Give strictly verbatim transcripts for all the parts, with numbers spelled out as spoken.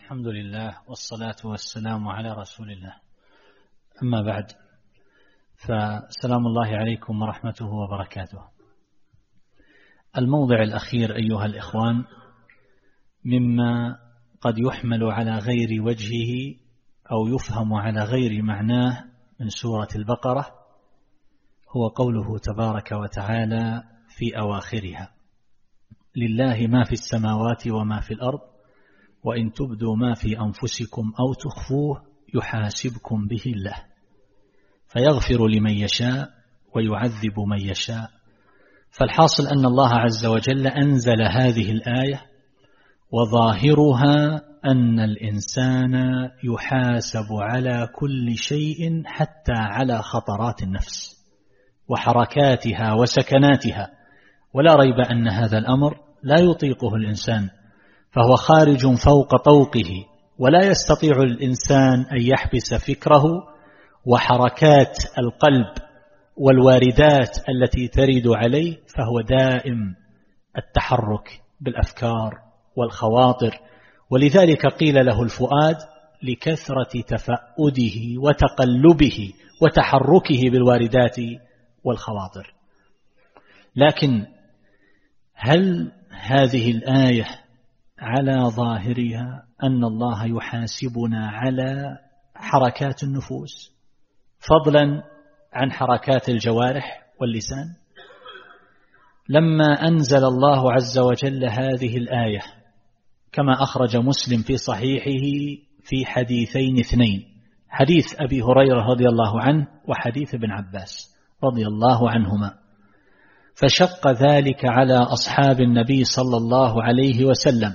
الحمد لله والصلاة والسلام على رسول الله. أما بعد، فسلام الله عليكم ورحمته وبركاته. الموضع الأخير أيها الإخوان مما قد يحمل على غير وجهه أو يفهم على غير معناه من سورة البقرة هو قوله تبارك وتعالى في أواخرها: لله ما في السماوات وما في الأرض وإن تبدوا ما في أنفسكم أو تخفوه يحاسبكم به الله فيغفر لمن يشاء ويعذب من يشاء. فالحاصل أن الله عز وجل أنزل هذه الآية وظاهرها أن الإنسان يحاسب على كل شيء حتى على خطرات النفس وحركاتها وسكناتها، ولا ريب أن هذا الأمر لا يطيقه الإنسان، فهو خارج فوق طوقه، ولا يستطيع الإنسان أن يحبس فكره وحركات القلب والواردات التي ترد عليه، فهو دائم التحرك بالأفكار والخواطر. ولذلك قيل له الفؤاد لكثرة تفأده وتقلبه وتحركه بالواردات والخواطر. لكن هل هذه الآية على ظاهرها أن الله يحاسبنا على حركات النفوس فضلا عن حركات الجوارح واللسان؟ لما أنزل الله عز وجل هذه الآية كما أخرج مسلم في صحيحه في حديثين اثنين، حديث أبي هريرة رضي الله عنه وحديث ابن عباس رضي الله عنهما، فشق ذلك على أصحاب النبي صلى الله عليه وسلم.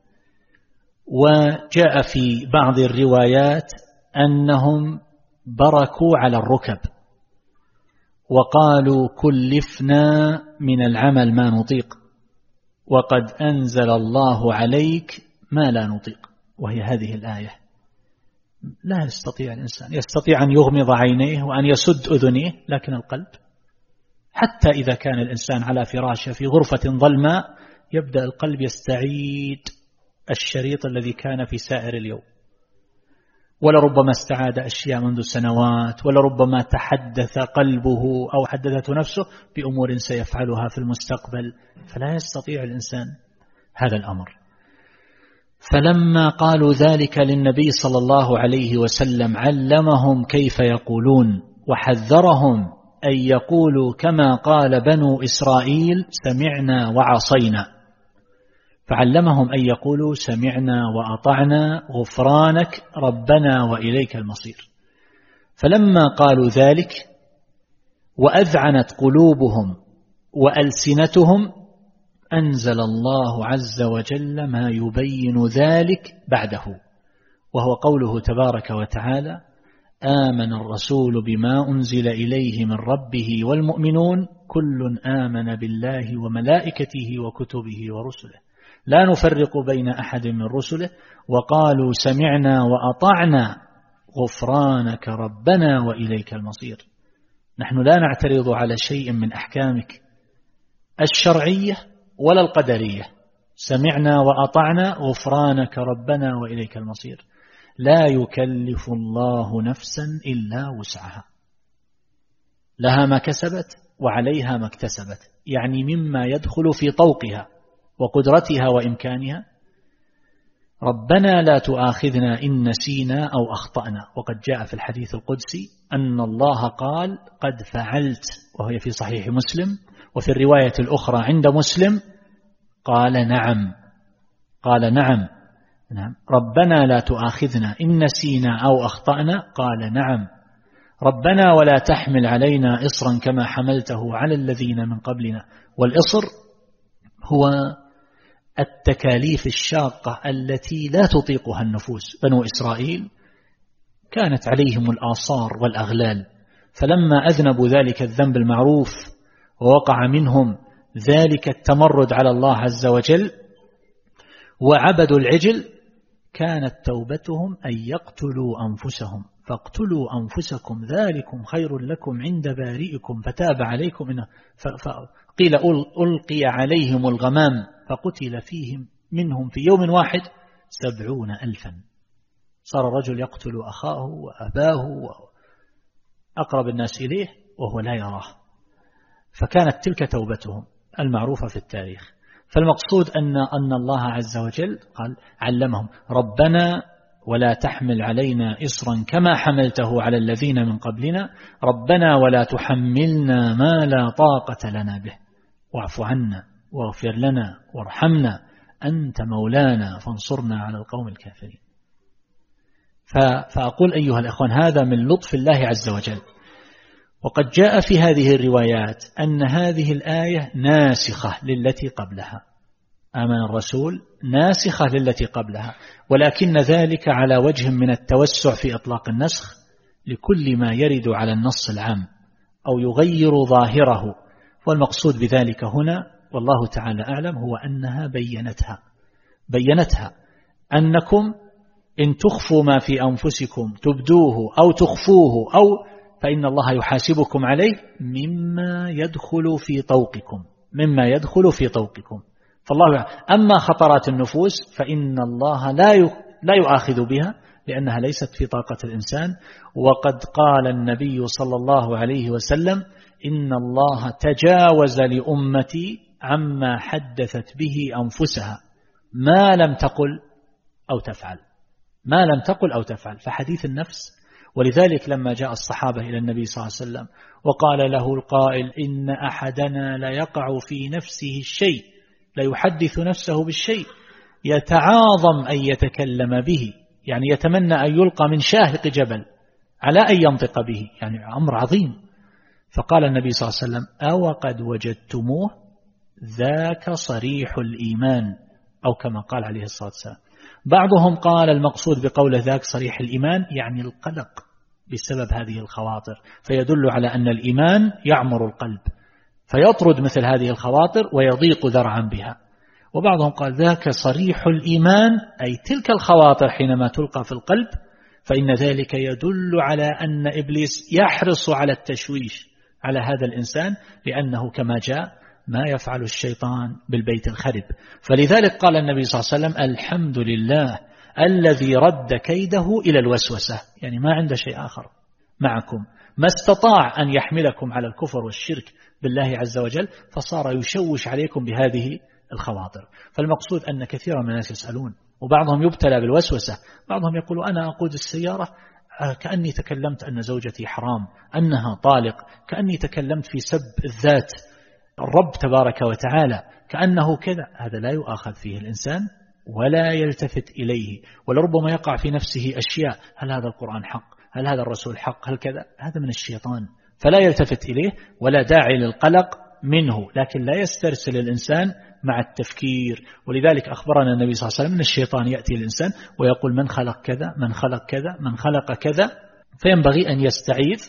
وجاء في بعض الروايات أنهم بركوا على الركب وقالوا كلفنا من العمل ما نطيق وقد أنزل الله عليك ما لا نطيق، وهي هذه الآية. لا يستطيع الإنسان، يستطيع أن يغمض عينيه وأن يسد أذنيه، لكن القلب حتى إذا كان الإنسان على فراشه في غرفة ظلماء يبدأ القلب يستعيد الشريط الذي كان في سائر اليوم، ولربما استعاد أشياء منذ سنوات، ولربما تحدث قلبه أو حدثته نفسه بأمور سيفعلها في المستقبل، فلا يستطيع الإنسان هذا الأمر. فلما قالوا ذلك للنبي صلى الله عليه وسلم علمهم كيف يقولون وحذرهم أن يقولوا كما قال بنو إسرائيل سمعنا وعصينا، فعلمهم أن يقولوا سمعنا وأطعنا غفرانك ربنا وإليك المصير. فلما قالوا ذلك وأذعنت قلوبهم وألسنتهم أنزل الله عز وجل ما يبين ذلك بعده، وهو قوله تبارك وتعالى: آمن الرسول بما أنزل إليه من ربه والمؤمنون كل آمن بالله وملائكته وكتبه ورسله لا نفرق بين أحد من رسله وقالوا سمعنا وأطعنا غفرانك ربنا وإليك المصير. نحن لا نعترض على شيء من أحكامك الشرعية ولا القدرية، سمعنا وأطعنا غفرانك ربنا وإليك المصير. لا يكلف الله نفسا إلا وسعها، لها ما كسبت وعليها ما اكتسبت، يعني مما يدخل في طوقها وقدرتها وإمكانها. ربنا لا تؤاخذنا إن نسينا أو أخطأنا، وقد جاء في الحديث القدسي أن الله قال قد فعلت، وهي في صحيح مسلم، وفي الرواية الأخرى عند مسلم قال نعم قال نعم نعم ربنا لا تؤاخذنا إن نسينا أو أخطأنا قال نعم ربنا ولا تحمل علينا إصرا كما حملته على الذين من قبلنا. والإصر هو التكاليف الشاقة التي لا تطيقها النفوس. بنو إسرائيل كانت عليهم الآصار والأغلال، فلما أذنبوا ذلك الذنب المعروف ووقع منهم ذلك التمرد على الله عز وجل وعبدوا العجل، كانت توبتهم أن يقتلوا أنفسهم، فاقتلوا أنفسكم ذلكم خير لكم عند بارئكم فتاب عليكم إنه فقيل ألقي عليهم الغمام فقتل فيهم منهم في يوم واحد سبعون ألفا. صار الرجل يقتل أخاه وأباه وأقرب الناس إليه وهو لا يراه. فكانت تلك توبتهم المعروفة في التاريخ. فالمقصود أن أن الله عز وجل قال علمهم ربنا ولا تحمل علينا إصرا كما حملته على الذين من قبلنا ربنا ولا تحملنا ما لا طاقة لنا به واعف عنا واغفر لنا وارحمنا أنت مولانا فانصرنا على القوم الكافرين. فأقول أيها الأخوان هذا من لطف الله عز وجل. وقد جاء في هذه الروايات أن هذه الآية ناسخة للتي قبلها، آمن الرسول ناسخة للتي قبلها، ولكن ذلك على وجه من التوسع في إطلاق النسخ لكل ما يرد على النص العام أو يغير ظاهره. والمقصود بذلك هنا والله تعالى أعلم هو أنها بينتها بينتها أنكم إن تخفوا ما في أنفسكم تبدوه أو تخفوه أو فإن الله يحاسبكم عليه مما يدخل في طوقكم مما يدخل في طوقكم. فالله أما خطرات النفوس فإن الله لا لا يؤاخذ بها لأنها ليست في طاقة الإنسان. وقد قال النبي صلى الله عليه وسلم إن الله تجاوز لأمتي عما حدثت به أنفسها ما لم تقل أو تفعل ما لم تقل أو تفعل. فحديث النفس. ولذلك لما جاء الصحابة إلى النبي صلى الله عليه وسلم وقال له القائل إن أحدنا لا يقع في نفسه الشيء لا يحدث نفسه بالشيء يتعاظم أن يتكلم به، يعني يتمنى أن يلقى من شاهق جبل على أن ينطق به، يعني أمر عظيم. فقال النبي صلى الله عليه وسلم أو قد وجدتموه ذاك صريح الإيمان أو كما قال عليه الصلاة والسلام. بعضهم قال المقصود بقول ذاك صريح الإيمان يعني القلق بسبب هذه الخواطر، فيدل على أن الإيمان يعمر القلب فيطرد مثل هذه الخواطر ويضيق ذرعا بها. وبعضهم قال ذاك صريح الإيمان أي تلك الخواطر حينما تلقى في القلب فإن ذلك يدل على أن إبليس يحرص على التشويش على هذا الإنسان لأنه كما جاء ما يفعل الشيطان بالبيت الخرب. فلذلك قال النبي صلى الله عليه وسلم الحمد لله الذي رد كيده إلى الوسوسة، يعني ما عنده شيء آخر معكم، ما استطاع أن يحملكم على الكفر والشرك بالله عز وجل فصار يشوش عليكم بهذه الخواطر. فالمقصود أن كثيرا من الناس يسألون وبعضهم يبتلى بالوسوسة. بعضهم يقول أنا أقود السيارة كأني تكلمت أن زوجتي حرام أنها طالق، كأني تكلمت في سب الذات الرب تبارك وتعالى كأنه كذا. هذا لا يؤاخذ فيه الإنسان ولا يلتفت إليه، ولربما يقع في نفسه أشياء هل هذا القرآن حق، هل هذا الرسول حق، هل كذا. هذا من الشيطان فلا يلتفت إليه ولا داعي للقلق منه، لكن لا يسترسل الإنسان مع التفكير. ولذلك أخبرنا النبي صلى الله عليه وسلم أن الشيطان يأتي الإنسان ويقول من خلق كذا من خلق كذا من خلق كذا، فينبغي أن يستعيذ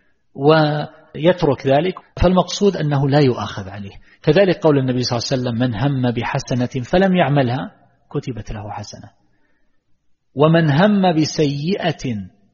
ويترك ذلك. فالمقصود أنه لا يؤاخذ عليه. كذلك قول النبي صلى الله عليه وسلم من هم بحسنة فلم يعملها كتبت له حسنة، ومن هم بسيئة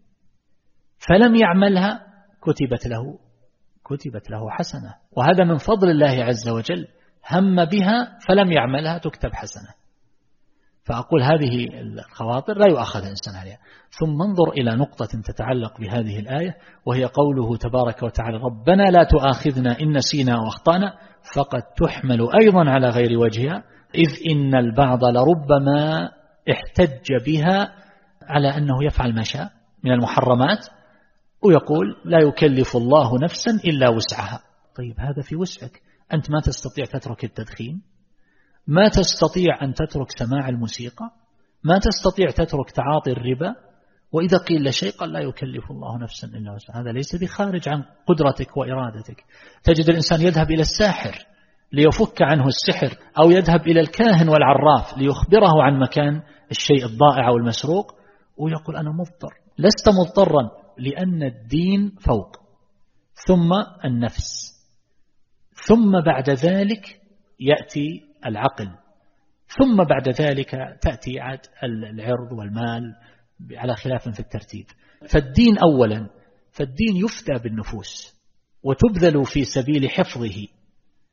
فلم يعملها كتبت له كتبت له حسنة. وهذا من فضل الله عز وجل، هم بها فلم يعملها تكتب حسنة. فأقول هذه الخواطر لا يؤاخذ الإنسان عليها. ثم انظر إلى نقطة تتعلق بهذه الآية وهي قوله تبارك وتعالى ربنا لا تؤاخذنا إن نسينا وأخطأنا فقد تحمل أيضا على غير وجهها إذ إن البعض لربما احتج بها على أنه يفعل ما شاء من المحرمات ويقول لا يكلف الله نفسا إلا وسعها. طيب هذا في وسعك، أنت ما تستطيع تترك التدخين، ما تستطيع أن تترك سماع الموسيقى، ما تستطيع تترك تعاطي الربا، وإذا قيل شيء قال لا يكلف الله نفسا إلا وسعها. هذا ليس بخارج عن قدرتك وإرادتك. تجد الإنسان يذهب إلى الساحر ليفك عنه السحر، أو يذهب إلى الكاهن والعراف ليخبره عن مكان الشيء الضائع أو المسروق ويقول أنا مضطر. لست مضطرا، لأن الدين فوق، ثم النفس، ثم بعد ذلك يأتي العقل، ثم بعد ذلك تأتي عاد العرض والمال على خلاف في الترتيب. فالدين أولا، فالدين يفدى بالنفوس وتبذل في سبيل حفظه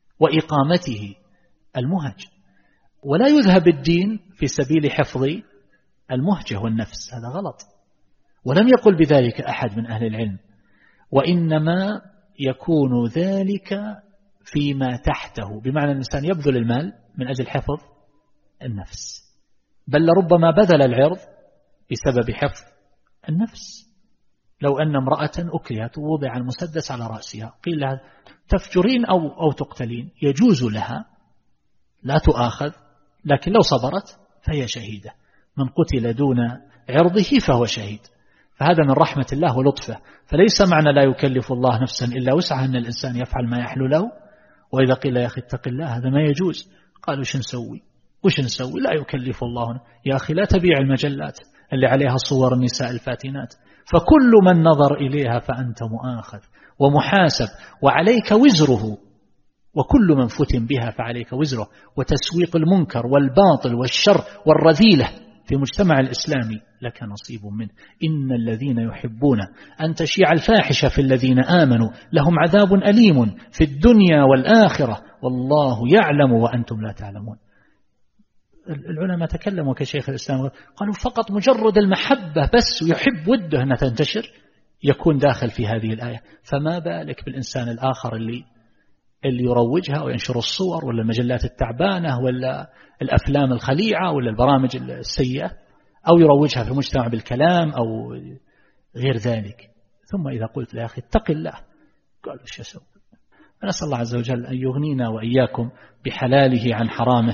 وإقامته المهج، ولا يذهب الدين في سبيل حفظ المهجة والنفس، هذا غلط. ولم يقل بذلك أحد من أهل العلم، وإنما يكون ذلك فيما تحته، بمعنى الإنسان يبذل المال من أجل حفظ النفس، بل لربما بذل العرض بسبب حفظ النفس. لو أن امرأة أكلت ووضع المسدس على رأسها قيل لها تفجرين أو, أو تقتلين، يجوز لها، لا تؤاخذ، لكن لو صبرت فهي شهيدة. من قتل دون عرضه فهو شهيد. فهذا من رحمة الله ولطفه. فليس معنى لا يكلف الله نفسا إلا وسعها أن الإنسان يفعل ما يحلو له. وإذا قيل يا أخي اتق الله هذا ما يجوز، قالوا وش نسوي وش نسوي لا يكلف الله. يا أخي لا تبيع المجلات اللي عليها صور النساء الفاتنات، فكل من نظر إليها فأنت مؤاخذ ومحاسب وعليك وزره، وكل من فتن بها فعليك وزره. وتسويق المنكر والباطل والشر والرذيلة في مجتمع الإسلامي لك نصيب منه. إن الذين يحبون أن تشيع الفاحشة في الذين آمنوا لهم عذاب أليم في الدنيا والآخرة والله يعلم وأنتم لا تعلمون. العلماء تكلموا كشيخ الإسلام قالوا فقط مجرد المحبة بس ويحب وده أنها تنتشر يكون داخل في هذه الآية، فما بالك بالإنسان الآخر اللي اللي يروجها وينشر الصور ولا المجلات التعبانة ولا الأفلام الخليعة ولا البرامج السيئة، أو يروجها في المجتمع بالكلام أو غير ذلك. ثم إذا قلت يا أخي اتق الله قالوا ايش اسوي. نسأل الله عز وجل أن يغنينا وإياكم بحلاله عن حرامه،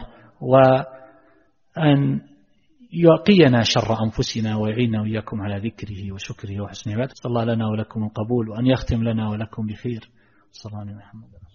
وأن يقينا شر أنفسنا ويعيننا وإياكم على ذكره وشكره وحسن عبادته. صلى الله لنا ولكم القبول، وأن يختم لنا ولكم بخير. صلى الله عليه وسلم.